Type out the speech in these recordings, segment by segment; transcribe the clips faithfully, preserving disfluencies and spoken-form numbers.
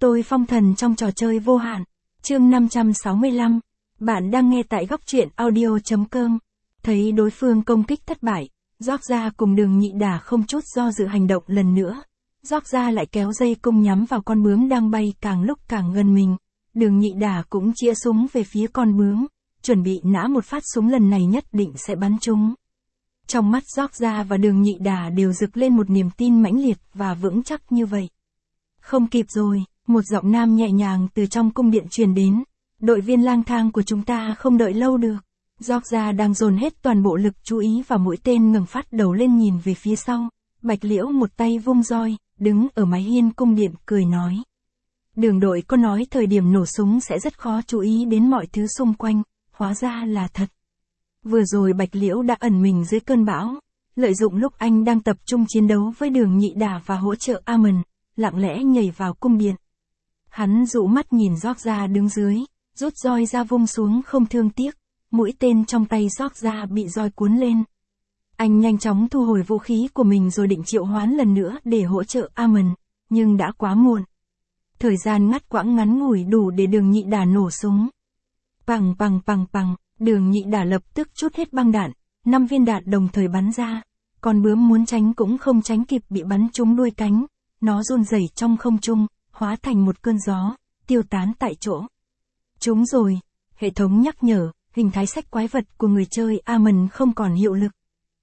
tôi phong thần trong trò chơi vô hạn. Chương năm trăm sáu mươi lăm. Bạn đang nghe tại góc truyện audio.com. Thấy đối phương công kích thất bại, Georgia cùng Đường Nhị Đả không chút do dự hành động lần nữa. Georgia lại kéo dây cung nhắm vào con bướm đang bay càng lúc càng gần mình. Đường Nhị Đả cũng chĩa súng về phía con bướm, chuẩn bị nã một phát súng lần này nhất định sẽ bắn trúng. Trong mắt Georgia và Đường Nhị Đả đều rực lên một niềm tin mãnh liệt và vững chắc như vậy. Không kịp rồi, một giọng nam nhẹ nhàng từ trong cung điện truyền đến. Đội viên lang thang của chúng ta không đợi lâu được. Georgia đang dồn hết toàn bộ lực chú ý vào mũi tên ngẩng phát đầu lên nhìn về phía sau. Bạch Liễu một tay vung roi, đứng ở mái hiên cung điện cười nói. Đường đội có nói thời điểm nổ súng sẽ rất khó chú ý đến mọi thứ xung quanh, hóa ra là thật. Vừa rồi Bạch Liễu đã ẩn mình dưới cơn bão, lợi dụng lúc anh đang tập trung chiến đấu với Đường Nhị Đả và hỗ trợ Amon, lặng lẽ nhảy vào cung điện. Hắn dụ mắt nhìn Georgia đứng dưới, rút roi ra vung xuống không thương tiếc, mũi tên trong tay Georgia bị roi cuốn lên. Anh nhanh chóng thu hồi vũ khí của mình rồi định triệu hoán lần nữa để hỗ trợ Amon, nhưng đã quá muộn. Thời gian ngắt quãng ngắn ngủi đủ để Đường Nhị Đả nổ súng. Pằng pằng pằng pằng, Đường Nhị Đả lập tức trút hết băng đạn, năm viên đạn đồng thời bắn ra. Con bướm muốn tránh cũng không tránh kịp bị bắn trúng đuôi cánh, nó run rẩy trong không trung, hóa thành một cơn gió, tiêu tán tại chỗ. Trúng rồi, hệ thống nhắc nhở, hình thái sách quái vật của người chơi Amon không còn hiệu lực.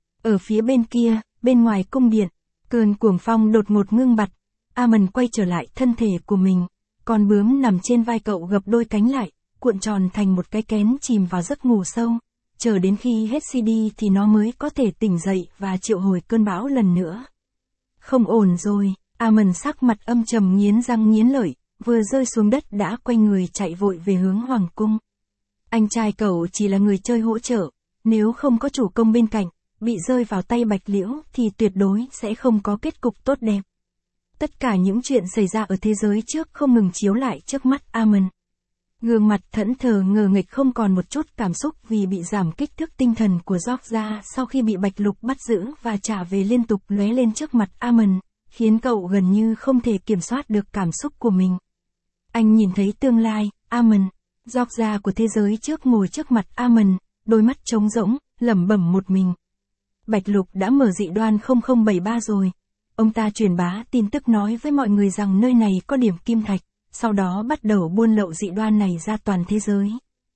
Ở phía bên kia, bên ngoài cung điện, cơn cuồng phong đột ngột ngưng bặt, Amon quay trở lại thân thể của mình, con bướm nằm trên vai cậu gập đôi cánh lại, cuộn tròn thành một cái kén chìm vào giấc ngủ sâu, chờ đến khi hết xê đê thì nó mới có thể tỉnh dậy và triệu hồi cơn bão lần nữa. Không ổn rồi, Amon sắc mặt âm trầm nghiến răng nghiến lợi, vừa rơi xuống đất đã quay người chạy vội về hướng hoàng cung. Anh trai cậu chỉ là người chơi hỗ trợ, nếu không có chủ công bên cạnh, bị rơi vào tay Bạch Liễu thì tuyệt đối sẽ không có kết cục tốt đẹp. Tất cả những chuyện xảy ra ở thế giới trước không ngừng chiếu lại trước mắt Amon. Gương mặt thẫn thờ ngờ nghệch không còn một chút cảm xúc vì bị giảm kích thước tinh thần của Georgia sau khi bị Bạch Lục bắt giữ và trả về liên tục lóe lên trước mặt Amon, khiến cậu gần như không thể kiểm soát được cảm xúc của mình. Anh nhìn thấy tương lai, Amon, Georgia của thế giới trước ngồi trước mặt Amon, đôi mắt trống rỗng, lẩm bẩm một mình. Bạch Lục đã mở dị đoan không không bảy ba rồi. Ông ta truyền bá tin tức nói với mọi người rằng nơi này có điểm kim thạch, sau đó bắt đầu buôn lậu dị đoan này ra toàn thế giới.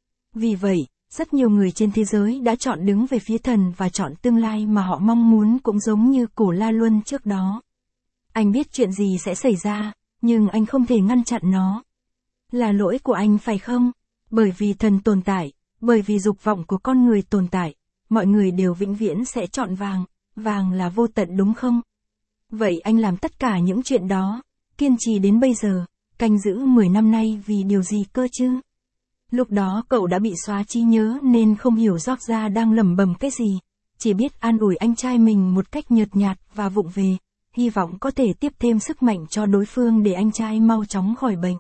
Vì vậy, rất nhiều người trên thế giới đã chọn đứng về phía thần và chọn tương lai mà họ mong muốn cũng giống như Cổ La Luân trước đó. Anh biết chuyện gì sẽ xảy ra, nhưng anh không thể ngăn chặn nó. Là lỗi của anh phải không? Bởi vì thần tồn tại, bởi vì dục vọng của con người tồn tại, mọi người đều vĩnh viễn sẽ chọn vàng, vàng là vô tận đúng không? Vậy anh làm tất cả những chuyện đó, kiên trì đến bây giờ, canh giữ mười năm nay vì điều gì cơ chứ? Lúc đó cậu đã bị xóa trí nhớ nên không hiểu Georgia đang lẩm bẩm cái gì, chỉ biết an ủi anh trai mình một cách nhợt nhạt và vụng về, hy vọng có thể tiếp thêm sức mạnh cho đối phương để anh trai mau chóng khỏi bệnh.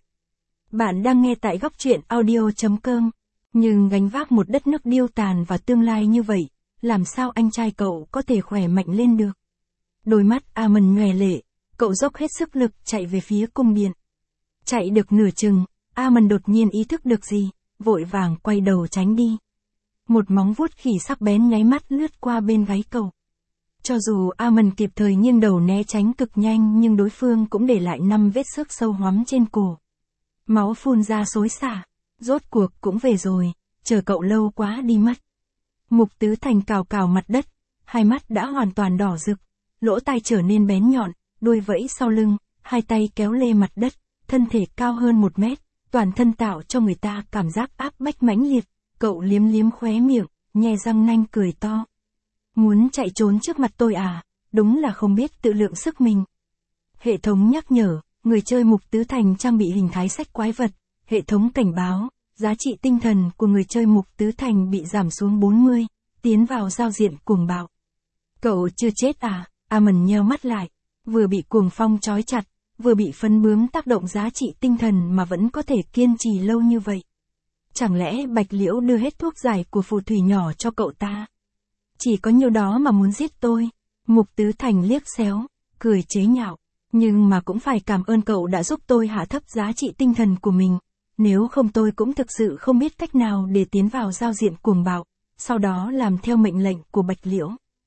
Bạn đang nghe tại góc truyện audio.com, nhưng gánh vác một đất nước điêu tàn và tương lai như vậy, làm sao anh trai cậu có thể khỏe mạnh lên được? Đôi mắt Amon nhòe lệ, cậu dốc hết sức lực chạy về phía cung điện. Chạy được nửa chừng, Amon đột nhiên ý thức được gì, vội vàng quay đầu tránh đi. Một móng vuốt khỉ sắc bén nháy mắt lướt qua bên gáy cậu. Cho dù Amon kịp thời nghiêng đầu né tránh cực nhanh nhưng đối phương cũng để lại năm vết xước sâu hoắm trên cổ. Máu phun ra xối xả, rốt cuộc cũng về rồi, chờ cậu lâu quá đi mất. Mục Tứ Thành cào cào mặt đất, hai mắt đã hoàn toàn đỏ rực, lỗ tai trở nên bén nhọn, đuôi vẫy sau lưng, hai tay kéo lê mặt đất, thân thể cao hơn một mét, toàn thân tạo cho người ta cảm giác áp bách mãnh liệt, cậu liếm liếm khóe miệng, nhe răng nanh cười to. Muốn chạy trốn trước mặt tôi à, đúng là không biết tự lượng sức mình. Hệ thống nhắc nhở, người chơi Mục Tứ Thành trang bị hình thái sách quái vật, hệ thống cảnh báo, giá trị tinh thần của người chơi Mục Tứ Thành bị giảm xuống bốn mươi, tiến vào giao diện cuồng bạo. Cậu chưa chết à? Amon nheo mắt lại, vừa bị cuồng phong trói chặt, vừa bị phân bướm tác động giá trị tinh thần mà vẫn có thể kiên trì lâu như vậy. Chẳng lẽ Bạch Liễu đưa hết thuốc giải của phù thủy nhỏ cho cậu ta? Chỉ có nhiêu đó mà muốn giết tôi? Mục Tứ Thành liếc xéo, cười chế nhạo. Nhưng mà cũng phải cảm ơn cậu đã giúp tôi hạ thấp giá trị tinh thần của mình. Nếu không tôi cũng thực sự không biết cách nào để tiến vào giao diện cuồng bạo, sau đó làm theo mệnh lệnh của Bạch Liễu.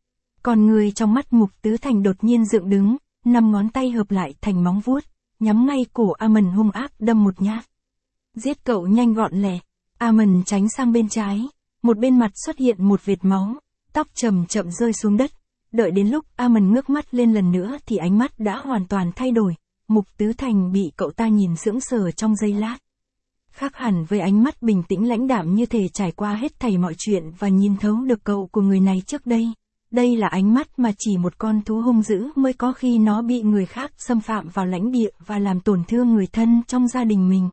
Còn người trong mắt Mục Tứ Thành đột nhiên dựng đứng, năm ngón tay hợp lại thành móng vuốt, nhắm ngay cổ Amon hung ác đâm một nhát. Giết cậu nhanh gọn lẹ. Amon tránh sang bên trái, một bên mặt xuất hiện một vệt máu, tóc chậm chậm rơi xuống đất. Đợi đến lúc Amon ngước mắt lên lần nữa thì ánh mắt đã hoàn toàn thay đổi. Mục Tứ Thành bị cậu ta nhìn sững sờ trong giây lát. Khác hẳn với ánh mắt bình tĩnh lãnh đạm như thể trải qua hết thảy mọi chuyện và nhìn thấu được cậu của người này trước đây. Đây là ánh mắt mà chỉ một con thú hung dữ mới có khi nó bị người khác xâm phạm vào lãnh địa và làm tổn thương người thân trong gia đình mình.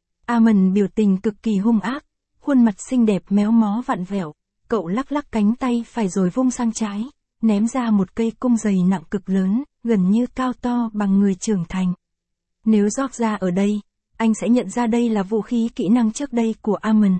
Amon biểu tình cực kỳ hung ác, khuôn mặt xinh đẹp méo mó vặn vẹo, cậu lắc lắc cánh tay phải rồi vung sang trái, ném ra một cây cung dày nặng cực lớn, gần như cao to bằng người trưởng thành. Nếu Georgia ở đây, anh sẽ nhận ra đây là vũ khí kỹ năng trước đây của Amon.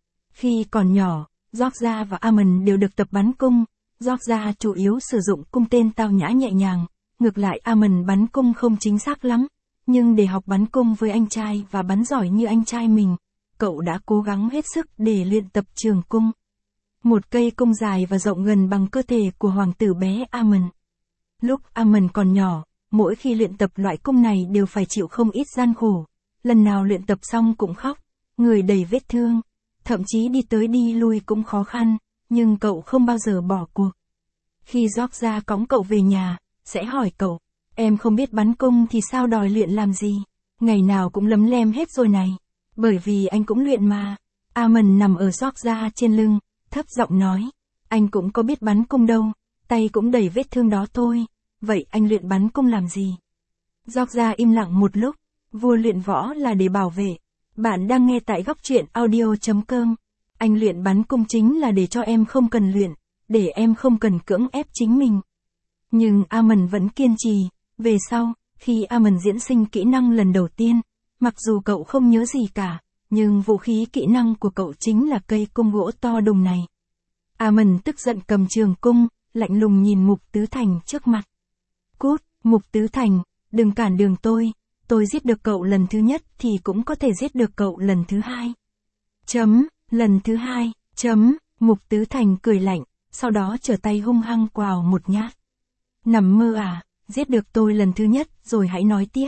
Khi còn nhỏ, Georgia và Amon đều được tập bắn cung. Georgia chủ yếu sử dụng cung tên tao nhã nhẹ nhàng, ngược lại Amon bắn cung không chính xác lắm, nhưng để học bắn cung với anh trai và bắn giỏi như anh trai mình, cậu đã cố gắng hết sức để luyện tập trường cung. Một cây cung dài và rộng gần bằng cơ thể của hoàng tử bé Amon. Lúc Amon còn nhỏ, mỗi khi luyện tập loại cung này đều phải chịu không ít gian khổ, lần nào luyện tập xong cũng khóc, người đầy vết thương, thậm chí đi tới đi lui cũng khó khăn. Nhưng cậu không bao giờ bỏ cuộc. Khi Georgia cõng cậu về nhà, sẽ hỏi cậu, em không biết bắn cung thì sao đòi luyện làm gì, ngày nào cũng lấm lem hết rồi này. Bởi vì anh cũng luyện mà. Amon nằm ở Georgia trên lưng, thấp giọng nói, anh cũng có biết bắn cung đâu, tay cũng đầy vết thương đó thôi, vậy anh luyện bắn cung làm gì? Georgia im lặng một lúc, vua luyện võ là để bảo vệ. Bạn đang nghe tại góc truyện audio chấm com. Anh luyện bắn cung chính là để cho em không cần luyện, để em không cần cưỡng ép chính mình. Nhưng Amon vẫn kiên trì, về sau, khi Amon diễn sinh kỹ năng lần đầu tiên, mặc dù cậu không nhớ gì cả, nhưng vũ khí kỹ năng của cậu chính là cây cung gỗ to đùng này. Amon tức giận cầm trường cung, lạnh lùng nhìn Mục Tứ Thành trước mặt. Cút, Mục Tứ Thành, đừng cản đường tôi, tôi giết được cậu lần thứ nhất thì cũng có thể giết được cậu lần thứ hai. Chấm. Lần thứ hai, chấm, Mục Tứ Thành cười lạnh, sau đó trở tay hung hăng quào một nhát. Nằm mơ à, giết được tôi lần thứ nhất rồi hãy nói tiếp.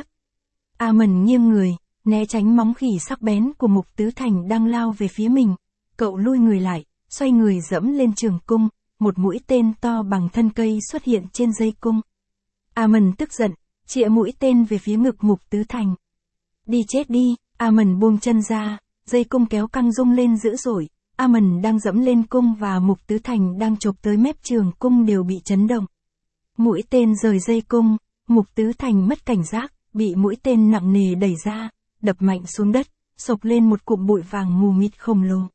Amon nghiêng người, né tránh móng khỉ sắc bén của Mục Tứ Thành đang lao về phía mình. Cậu lui người lại, xoay người dẫm lên trường cung, một mũi tên to bằng thân cây xuất hiện trên dây cung. Amon tức giận, chĩa mũi tên về phía ngực Mục Tứ Thành. Đi chết đi, Amon buông chân ra. Dây cung kéo căng rung lên dữ dội, Amon đang dẫm lên cung và Mục Tứ Thành đang chộp tới mép trường cung đều bị chấn động. Mũi tên rời dây cung, Mục Tứ Thành mất cảnh giác, bị mũi tên nặng nề đẩy ra, đập mạnh xuống đất, sộc lên một cụm bụi vàng mù mịt khổng lồ.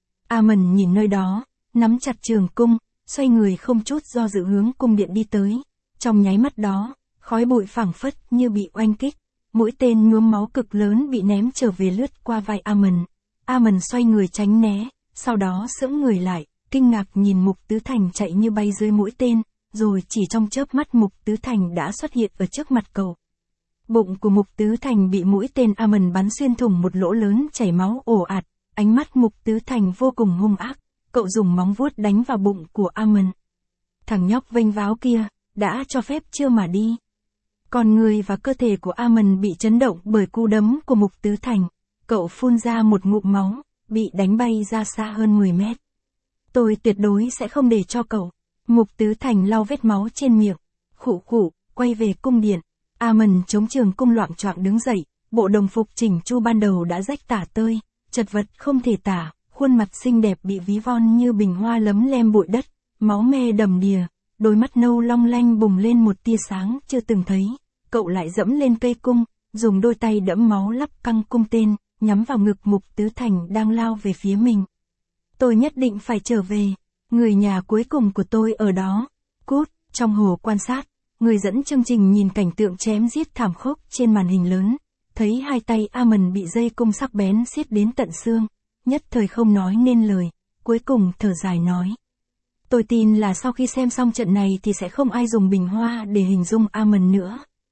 Amon nhìn nơi đó, nắm chặt trường cung, xoay người không chút do dự hướng cung điện đi tới. Trong nháy mắt đó, khói bụi phảng phất như bị oanh kích. Mũi tên nhuốm máu cực lớn bị ném trở về lướt qua vai Amon. Amon xoay người tránh né, sau đó sững người lại, kinh ngạc nhìn Mục Tứ Thành chạy như bay dưới mũi tên, rồi chỉ trong chớp mắt Mục Tứ Thành đã xuất hiện ở trước mặt cậu. Bụng của Mục Tứ Thành bị mũi tên Amon bắn xuyên thủng một lỗ lớn chảy máu ồ ạt, ánh mắt Mục Tứ Thành vô cùng hung ác, cậu dùng móng vuốt đánh vào bụng của Amon. Thằng nhóc vênh váo kia, đã cho phép chưa mà đi. Còn người và cơ thể của Amon bị chấn động bởi cú đấm của Mục Tứ Thành, cậu phun ra một ngụm máu, bị đánh bay ra xa hơn mười mét. Tôi tuyệt đối sẽ không để cho cậu. Mục Tứ Thành lau vết máu trên miệng, khụ khụ, quay về cung điện. Amon chống trường cung loạng choạng đứng dậy, bộ đồng phục chỉnh chu ban đầu đã rách tả tơi, chật vật không thể tả, khuôn mặt xinh đẹp bị ví von như bình hoa lấm lem bụi đất, máu me đầm đìa, đôi mắt nâu long lanh bùng lên một tia sáng chưa từng thấy. Cậu lại dẫm lên cây cung, dùng đôi tay đẫm máu lắp căng cung tên, nhắm vào ngực Mục Tứ Thành đang lao về phía mình. Tôi nhất định phải trở về, người nhà cuối cùng của tôi ở đó. Cút, trong hồ quan sát, người dẫn chương trình nhìn cảnh tượng chém giết thảm khốc trên màn hình lớn, thấy hai tay Amon bị dây cung sắc bén xiết đến tận xương, nhất thời không nói nên lời, cuối cùng thở dài nói. Tôi tin là sau khi xem xong trận này thì sẽ không ai dùng bình hoa để hình dung Amon nữa.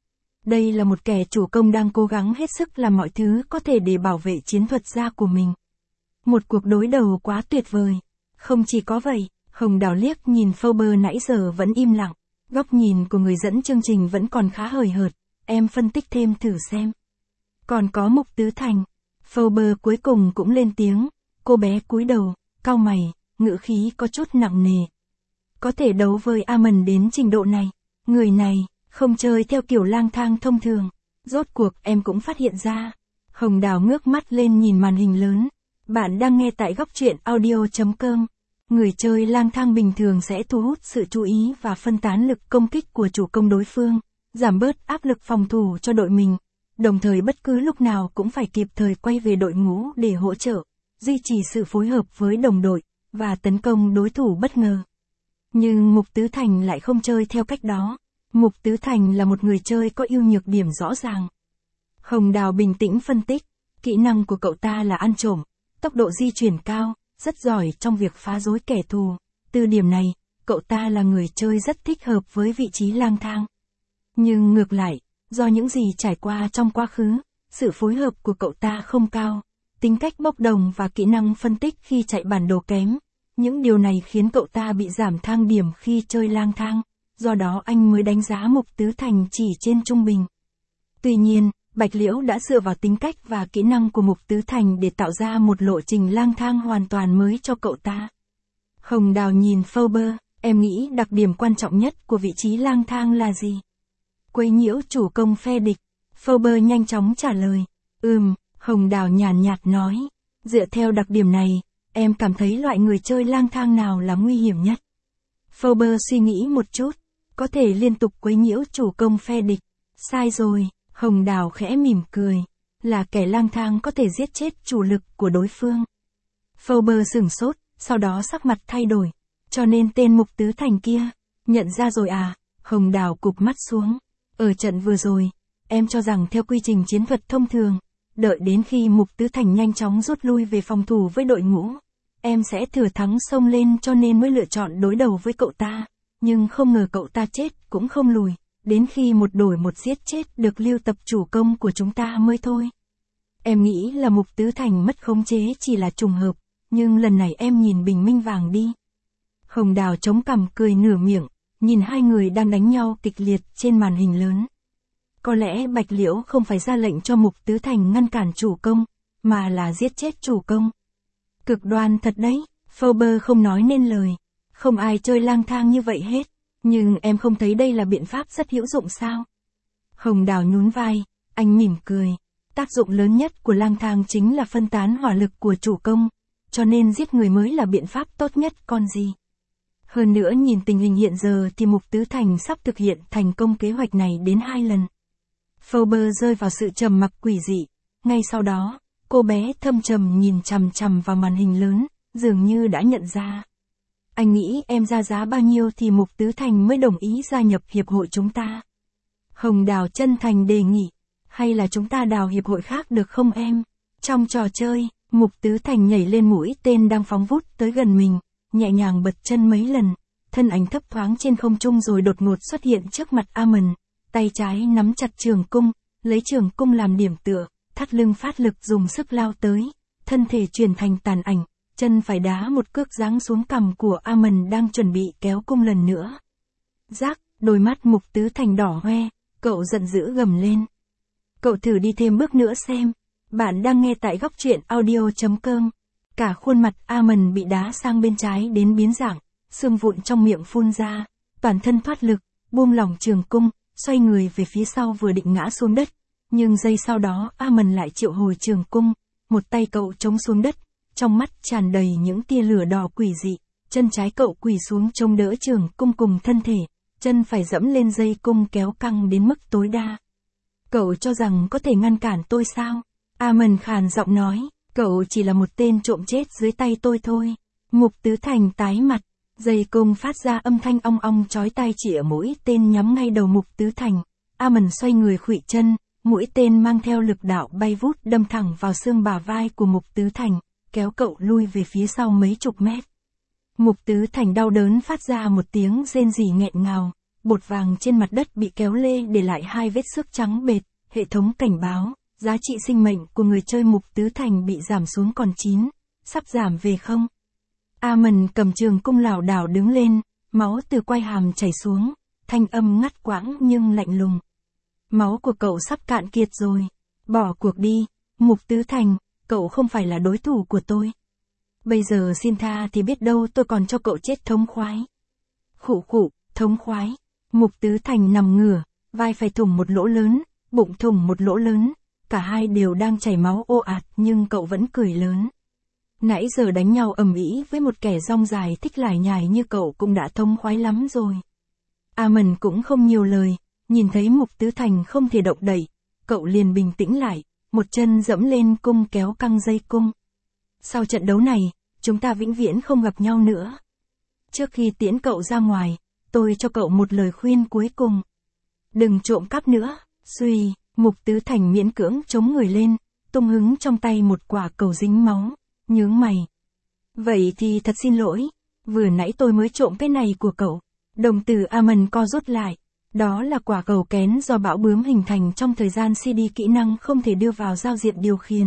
Đây là một kẻ chủ công đang cố gắng hết sức làm mọi thứ có thể để bảo vệ chiến thuật gia của mình. Một cuộc đối đầu quá tuyệt vời. Không chỉ có vậy, Hồng Đào liếc nhìn Faber nãy giờ vẫn im lặng. Góc nhìn của người dẫn chương trình vẫn còn khá hời hợt. Em phân tích thêm thử xem. Còn có Mục Tứ Thành. Faber cuối cùng cũng lên tiếng. Cô bé cúi đầu, cau mày, ngữ khí có chút nặng nề. Có thể đấu với Amon đến trình độ này. Người này, không chơi theo kiểu lang thang thông thường. Rốt cuộc em cũng phát hiện ra. Hồng Đào ngước mắt lên nhìn màn hình lớn. Bạn đang nghe tại góc truyện audio chấm com. Người chơi lang thang bình thường sẽ thu hút sự chú ý và phân tán lực công kích của chủ công đối phương, giảm bớt áp lực phòng thủ cho đội mình, đồng thời bất cứ lúc nào cũng phải kịp thời quay về đội ngũ để hỗ trợ, duy trì sự phối hợp với đồng đội, và tấn công đối thủ bất ngờ. Nhưng Mục Tứ Thành lại không chơi theo cách đó. Mục Tứ Thành là một người chơi có ưu nhược điểm rõ ràng. Hồng Đào bình tĩnh phân tích, kỹ năng của cậu ta là ăn trộm, tốc độ di chuyển cao, rất giỏi trong việc phá rối kẻ thù. Từ điểm này, cậu ta là người chơi rất thích hợp với vị trí lang thang. Nhưng ngược lại, do những gì trải qua trong quá khứ, sự phối hợp của cậu ta không cao, tính cách bốc đồng và kỹ năng phân tích khi chạy bản đồ kém. Những điều này khiến cậu ta bị giảm thang điểm khi chơi lang thang, do đó anh mới đánh giá Mục Tứ Thành chỉ trên trung bình. Tuy nhiên, Bạch Liễu đã dựa vào tính cách và kỹ năng của Mục Tứ Thành để tạo ra một lộ trình lang thang hoàn toàn mới cho cậu ta. Hồng Đào nhìn Faber, em nghĩ đặc điểm quan trọng nhất của vị trí lang thang là gì? Quấy nhiễu chủ công phe địch. Faber nhanh chóng trả lời. Ừm, Hồng Đào nhàn nhạt nói. Dựa theo đặc điểm này, em cảm thấy loại người chơi lang thang nào là nguy hiểm nhất? Faber suy nghĩ một chút. Có thể liên tục quấy nhiễu chủ công phe địch. Sai rồi. Hồng Đào khẽ mỉm cười. Là kẻ lang thang có thể giết chết chủ lực của đối phương. Faber sửng sốt, sau đó sắc mặt thay đổi. Cho nên tên Mục Tứ Thành kia, nhận ra rồi à? Hồng Đào cụp mắt xuống. Ở trận vừa rồi, em cho rằng theo quy trình chiến thuật thông thường, đợi đến khi Mục Tứ Thành nhanh chóng rút lui về phòng thủ với đội ngũ, em sẽ thừa thắng xông lên cho nên mới lựa chọn đối đầu với cậu ta. Nhưng không ngờ cậu ta chết cũng không lùi. Đến khi một đổi một giết chết được lưu tập chủ công của chúng ta mới thôi. Em nghĩ là Mục Tứ Thành mất khống chế chỉ là trùng hợp, nhưng lần này em nhìn bình minh vàng đi. Hồng Đào chống cằm cười nửa miệng, nhìn hai người đang đánh nhau kịch liệt trên màn hình lớn. Có lẽ Bạch Liễu không phải ra lệnh cho Mục Tứ Thành ngăn cản chủ công, mà là giết chết chủ công. Cực đoan thật đấy, Faber không nói nên lời. Không ai chơi lang thang như vậy hết. Nhưng em không thấy đây là biện pháp rất hữu dụng sao? Hồng Đào nhún vai, anh mỉm cười. Tác dụng lớn nhất của lang thang chính là phân tán hỏa lực của chủ công, cho nên giết người mới là biện pháp tốt nhất còn gì. Hơn nữa nhìn tình hình hiện giờ thì Mục Tứ Thành sắp thực hiện thành công kế hoạch này đến hai lần. Faber rơi vào sự trầm mặc quỷ dị. Ngay sau đó, cô bé thâm trầm nhìn chằm chằm vào màn hình lớn, dường như đã nhận ra. Anh nghĩ em ra giá bao nhiêu thì Mục Tứ Thành mới đồng ý gia nhập hiệp hội chúng ta? Hồng Đào chân thành đề nghị. Hay là chúng ta đào hiệp hội khác được không em? Trong trò chơi, Mục Tứ Thành nhảy lên mũi tên đang phóng vút tới gần mình, nhẹ nhàng bật chân mấy lần, thân ảnh thấp thoáng trên không trung rồi đột ngột xuất hiện trước mặt Amon, tay trái nắm chặt trường cung, lấy trường cung làm điểm tựa, thắt lưng phát lực dùng sức lao tới, thân thể chuyển thành tàn ảnh, chân phải đá một cước giáng xuống cằm của Amon đang chuẩn bị kéo cung lần nữa. Rác, đôi mắt Mục Tứ Thành đỏ hoe, cậu giận dữ gầm lên. Cậu thử đi thêm bước nữa xem. Bạn đang nghe tại góc truyện audio chấm com. Cả khuôn mặt Amon bị đá sang bên trái đến biến dạng, xương vụn trong miệng phun ra, toàn thân thoát lực, buông lỏng trường cung, xoay người về phía sau vừa định ngã xuống đất. Nhưng giây sau đó Amon lại triệu hồi trường cung, một tay cậu chống xuống đất, trong mắt tràn đầy những tia lửa đỏ quỷ dị, chân trái cậu quỳ xuống chống đỡ trường cung cùng thân thể, chân phải dẫm lên dây cung kéo căng đến mức tối đa. Cậu cho rằng có thể ngăn cản tôi sao? Amon khàn giọng nói, cậu chỉ là một tên trộm chết dưới tay tôi thôi. Mục Tứ Thành tái mặt, dây cung phát ra âm thanh ong ong chói tai chĩa mũi tên nhắm ngay đầu Mục Tứ Thành. Amon xoay người khuỵu chân, mũi tên mang theo lực đạo bay vút đâm thẳng vào xương bả vai của Mục Tứ Thành, kéo cậu lui về phía sau mấy chục mét. Mục Tứ Thành đau đớn phát ra một tiếng rên rỉ nghẹn ngào, bột vàng trên mặt đất bị kéo lê để lại hai vết xước trắng bệt, hệ thống cảnh báo, giá trị sinh mệnh của người chơi Mục Tứ Thành bị giảm xuống còn chín, sắp giảm về không. Amen cầm trường cung lảo đảo đứng lên, máu từ quai hàm chảy xuống, thanh âm ngắt quãng nhưng lạnh lùng. Máu của cậu sắp cạn kiệt rồi, bỏ cuộc đi, Mục Tứ Thành, cậu không phải là đối thủ của tôi. Bây giờ xin tha thì biết đâu tôi còn cho cậu chết thống khoái. Khụ khụ, thống khoái. Mục Tứ Thành nằm ngửa, vai phải thủng một lỗ lớn, bụng thủng một lỗ lớn, cả hai đều đang chảy máu ồ ạt nhưng cậu vẫn cười lớn. Nãy giờ đánh nhau ầm ĩ với một kẻ rong dài thích lải nhải như cậu cũng đã thống khoái lắm rồi. Amen cũng không nhiều lời, nhìn thấy Mục Tứ Thành không thể động đậy, cậu liền bình tĩnh lại, một chân dẫm lên cung kéo căng dây cung. Sau trận đấu này, chúng ta vĩnh viễn không gặp nhau nữa. Trước khi tiễn cậu ra ngoài, tôi cho cậu một lời khuyên cuối cùng. Đừng trộm cắp nữa, suy, Mục Tứ Thành miễn cưỡng chống người lên, tung hứng trong tay một quả cầu dính máu, nhướng mày. Vậy thì thật xin lỗi, vừa nãy tôi mới trộm cái này của cậu. Đồng tử Amen co rút lại, đó là quả cầu kén do bão bướm hình thành trong thời gian xê đê kỹ năng không thể đưa vào giao diện điều khiển.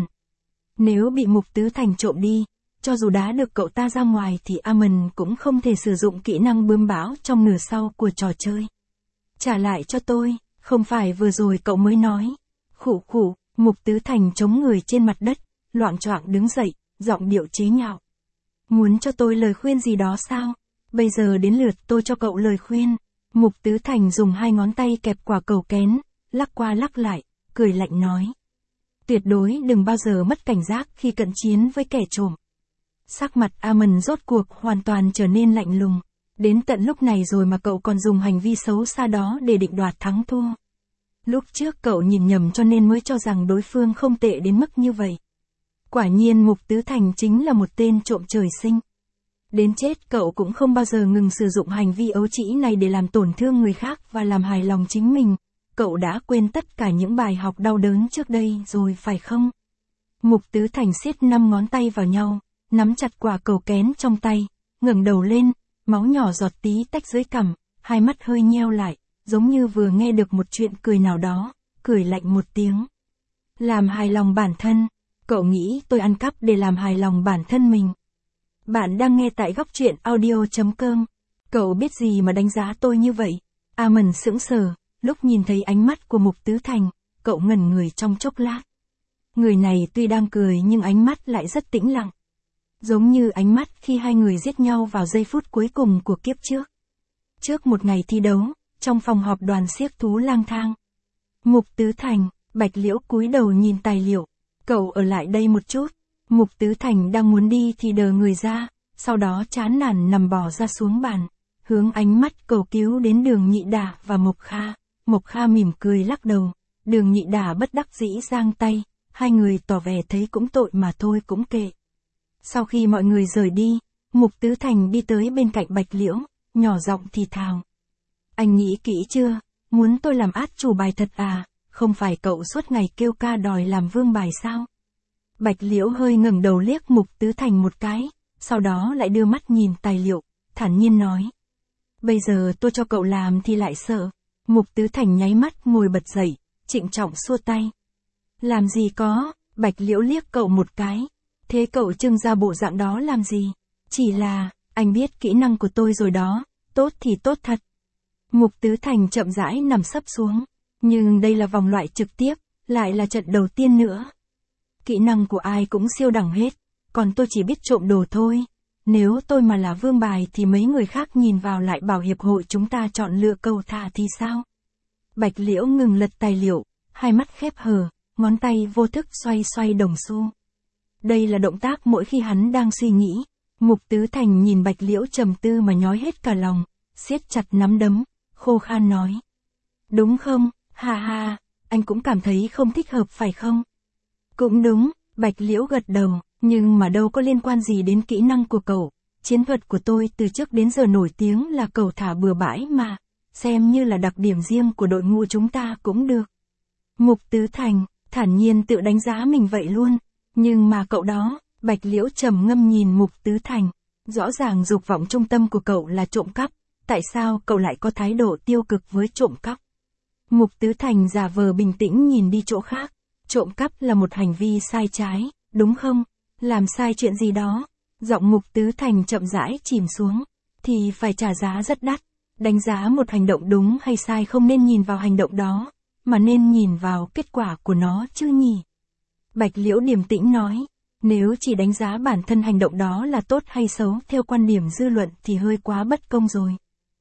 Nếu bị Mục Tứ Thành trộm đi, cho dù đá được cậu ta ra ngoài thì Amen cũng không thể sử dụng kỹ năng bướm bão trong nửa sau của trò chơi. Trả lại cho tôi, không phải vừa rồi cậu mới nói. Khụ khụ, Mục Tứ Thành chống người trên mặt đất, loạng choạng đứng dậy, giọng điệu chế nhạo. Muốn cho tôi lời khuyên gì đó sao? Bây giờ đến lượt tôi cho cậu lời khuyên. Mục Tứ Thành dùng hai ngón tay kẹp quả cầu kén, lắc qua lắc lại, cười lạnh nói. Tuyệt đối đừng bao giờ mất cảnh giác khi cận chiến với kẻ trộm. Sắc mặt Amen rốt cuộc hoàn toàn trở nên lạnh lùng. Đến tận lúc này rồi mà cậu còn dùng hành vi xấu xa đó để định đoạt thắng thua. Lúc trước cậu nhìn nhầm cho nên mới cho rằng đối phương không tệ đến mức như vậy. Quả nhiên Mục Tứ Thành chính là một tên trộm trời sinh. Đến chết cậu cũng không bao giờ ngừng sử dụng hành vi ấu trĩ này để làm tổn thương người khác và làm hài lòng chính mình. Cậu đã quên tất cả những bài học đau đớn trước đây rồi phải không? Mục Tứ Thành siết năm ngón tay vào nhau, nắm chặt quả cầu kén trong tay, ngẩng đầu lên, máu nhỏ giọt tí tách dưới cằm, hai mắt hơi nheo lại, giống như vừa nghe được một chuyện cười nào đó, cười lạnh một tiếng. Làm hài lòng bản thân, cậu nghĩ tôi ăn cắp để làm hài lòng bản thân mình. Bạn đang nghe tại góc truyện audio chấm com. Cậu biết gì mà đánh giá tôi như vậy? Amen sững sờ, lúc nhìn thấy ánh mắt của Mục Tứ Thành, cậu ngẩn người trong chốc lát. Người này tuy đang cười nhưng ánh mắt lại rất tĩnh lặng. Giống như ánh mắt khi hai người giết nhau vào giây phút cuối cùng của kiếp trước. Trước một ngày thi đấu, trong phòng họp đoàn xiếc thú lang thang. Mục Tứ Thành, Bạch Liễu cúi đầu nhìn tài liệu. Cậu ở lại đây một chút. Mục Tứ Thành đang muốn đi thì đờ người ra, sau đó chán nản nằm bò ra xuống bàn, hướng ánh mắt cầu cứu đến Đường Nhị Đả và Mộc Kha. Mộc Kha mỉm cười lắc đầu, Đường Nhị Đả bất đắc dĩ giang tay, hai người tỏ vẻ thấy cũng tội mà thôi cũng kệ. Sau khi mọi người rời đi, Mục Tứ Thành đi tới bên cạnh Bạch Liễu, nhỏ giọng thì thào. Anh nghĩ kỹ chưa, muốn tôi làm át chủ bài thật à, không phải cậu suốt ngày kêu ca đòi làm vương bài sao? Bạch Liễu hơi ngẩng đầu liếc Mục Tứ Thành một cái, sau đó lại đưa mắt nhìn tài liệu, thản nhiên nói. Bây giờ tôi cho cậu làm thì lại sợ. Mục Tứ Thành nháy mắt ngồi bật dậy, trịnh trọng xua tay. Làm gì có, Bạch Liễu liếc cậu một cái. Thế cậu trưng ra bộ dạng đó làm gì? Chỉ là, anh biết kỹ năng của tôi rồi đó, tốt thì tốt thật. Mục Tứ Thành chậm rãi nằm sấp xuống, nhưng đây là vòng loại trực tiếp, lại là trận đầu tiên nữa. Kỹ năng của ai cũng siêu đẳng hết, còn tôi chỉ biết trộm đồ thôi. Nếu tôi mà là vương bài thì mấy người khác nhìn vào lại bảo hiệp hội chúng ta chọn lựa cầu thả thì sao? Bạch Liễu ngừng lật tài liệu, hai mắt khép hờ, ngón tay vô thức xoay xoay đồng xu. Đây là động tác mỗi khi hắn đang suy nghĩ. Mục Tứ Thành nhìn Bạch Liễu trầm tư mà nhói hết cả lòng, siết chặt nắm đấm, khô khan nói. Đúng không, ha ha, anh cũng cảm thấy không thích hợp phải không? Cũng đúng, Bạch Liễu gật đầu, nhưng mà đâu có liên quan gì đến kỹ năng của cậu. Chiến thuật của tôi từ trước đến giờ nổi tiếng là cầu thả bừa bãi mà, xem như là đặc điểm riêng của đội ngũ chúng ta cũng được. Mục Tứ Thành, thản nhiên tự đánh giá mình vậy luôn, nhưng mà cậu đó, Bạch Liễu trầm ngâm nhìn Mục Tứ Thành, rõ ràng dục vọng trung tâm của cậu là trộm cắp, tại sao cậu lại có thái độ tiêu cực với trộm cắp? Mục Tứ Thành giả vờ bình tĩnh nhìn đi chỗ khác. Trộm cắp là một hành vi sai trái, đúng không? Làm sai chuyện gì đó. Giọng Mục Tứ Thành chậm rãi chìm xuống, thì phải trả giá rất đắt. Đánh giá một hành động đúng hay sai không nên nhìn vào hành động đó, mà nên nhìn vào kết quả của nó chứ nhỉ? Bạch Liễu điềm tĩnh nói, nếu chỉ đánh giá bản thân hành động đó là tốt hay xấu theo quan điểm dư luận thì hơi quá bất công rồi.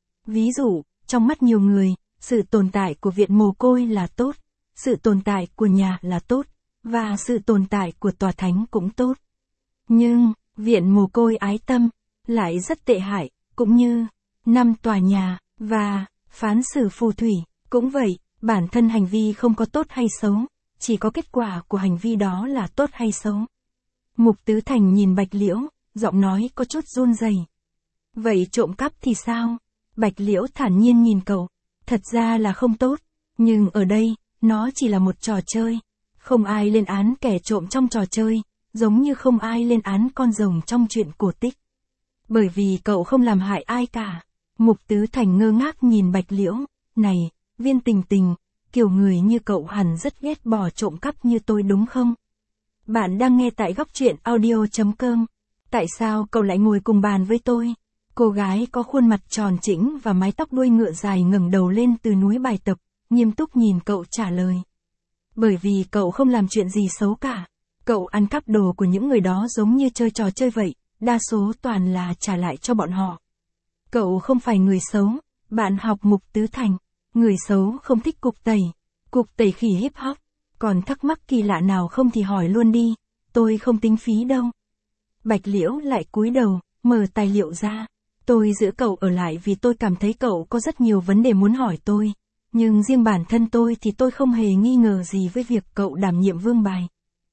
Ví dụ, trong mắt nhiều người, sự tồn tại của viện mồ côi là tốt, sự tồn tại của nhà là tốt, và sự tồn tại của tòa thánh cũng tốt. Nhưng, viện mồ côi ái tâm, lại rất tệ hại, cũng như năm tòa nhà, và phán xử phù thủy, cũng vậy, bản thân hành vi không có tốt hay xấu, chỉ có kết quả của hành vi đó là tốt hay xấu. Mục Tứ Thành nhìn Bạch Liễu, giọng nói có chút run rẩy. Vậy trộm cắp thì sao? Bạch Liễu thản nhiên nhìn cậu, thật ra là không tốt, nhưng ở đây, nó chỉ là một trò chơi. Không ai lên án kẻ trộm trong trò chơi, giống như không ai lên án con rồng trong chuyện cổ tích. Bởi vì cậu không làm hại ai cả. Mục Tứ Thành ngơ ngác nhìn Bạch Liễu, này, Viên Tình Tình, kiểu người như cậu hẳn rất ghét bỏ trộm cắp như tôi đúng không? Bạn đang nghe tại góc truyện audio chấm com. Tại sao cậu lại ngồi cùng bàn với tôi? Cô gái có khuôn mặt tròn trĩnh và mái tóc đuôi ngựa dài ngẩng đầu lên từ núi bài tập, nghiêm túc nhìn cậu trả lời. Bởi vì cậu không làm chuyện gì xấu cả. Cậu ăn cắp đồ của những người đó giống như chơi trò chơi vậy, đa số toàn là trả lại cho bọn họ. Cậu không phải người xấu, bạn học Mục Tứ Thành. Người xấu không thích cục tẩy, cục tẩy khỉ hip hop. Còn thắc mắc kỳ lạ nào không thì hỏi luôn đi, tôi không tính phí đâu. Bạch Liễu lại cúi đầu, mở tài liệu ra. Tôi giữ cậu ở lại vì tôi cảm thấy cậu có rất nhiều vấn đề muốn hỏi tôi. Nhưng riêng bản thân tôi thì tôi không hề nghi ngờ gì với việc cậu đảm nhiệm vương bài.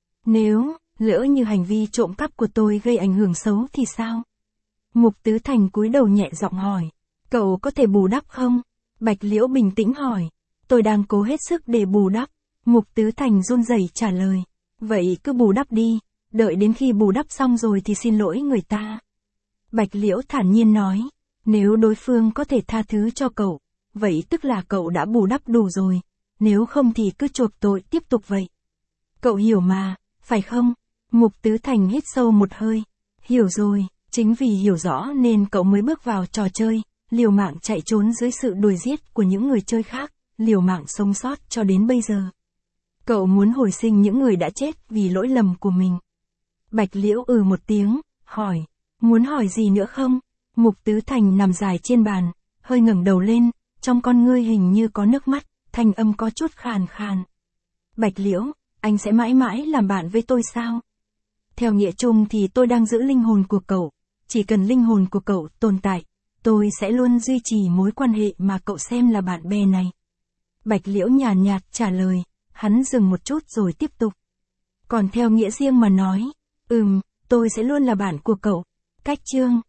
Nếu, lỡ như hành vi trộm cắp của tôi gây ảnh hưởng xấu thì sao? Mục Tứ Thành cúi đầu nhẹ giọng hỏi. Cậu có thể bù đắp không? Bạch Liễu bình tĩnh hỏi. Tôi đang cố hết sức để bù đắp. Mục Tứ Thành run rẩy trả lời. Vậy cứ bù đắp đi, đợi đến khi bù đắp xong rồi thì xin lỗi người ta. Bạch Liễu thản nhiên nói. Nếu đối phương có thể tha thứ cho cậu, vậy tức là cậu đã bù đắp đủ rồi. Nếu không thì cứ chuộc tội tiếp tục vậy. Cậu hiểu mà, phải không? Mục Tứ Thành hít sâu một hơi. Hiểu rồi, chính vì hiểu rõ nên cậu mới bước vào trò chơi, liều mạng chạy trốn dưới sự đuổi giết của những người chơi khác, liều mạng sống sót cho đến bây giờ. Cậu muốn hồi sinh những người đã chết vì lỗi lầm của mình. Bạch Liễu ừ một tiếng, hỏi, muốn hỏi gì nữa không? Mục Tứ Thành nằm dài trên bàn, hơi ngẩng đầu lên, trong con ngươi hình như có nước mắt, thanh âm có chút khàn khàn. Bạch Liễu, anh sẽ mãi mãi làm bạn với tôi sao? Theo nghĩa chung thì tôi đang giữ linh hồn của cậu, chỉ cần linh hồn của cậu tồn tại, tôi sẽ luôn duy trì mối quan hệ mà cậu xem là bạn bè này. Bạch Liễu nhàn nhạt trả lời, hắn dừng một chút rồi tiếp tục. Còn theo nghĩa riêng mà nói, ừm, tôi sẽ luôn là bạn của cậu. Cách chương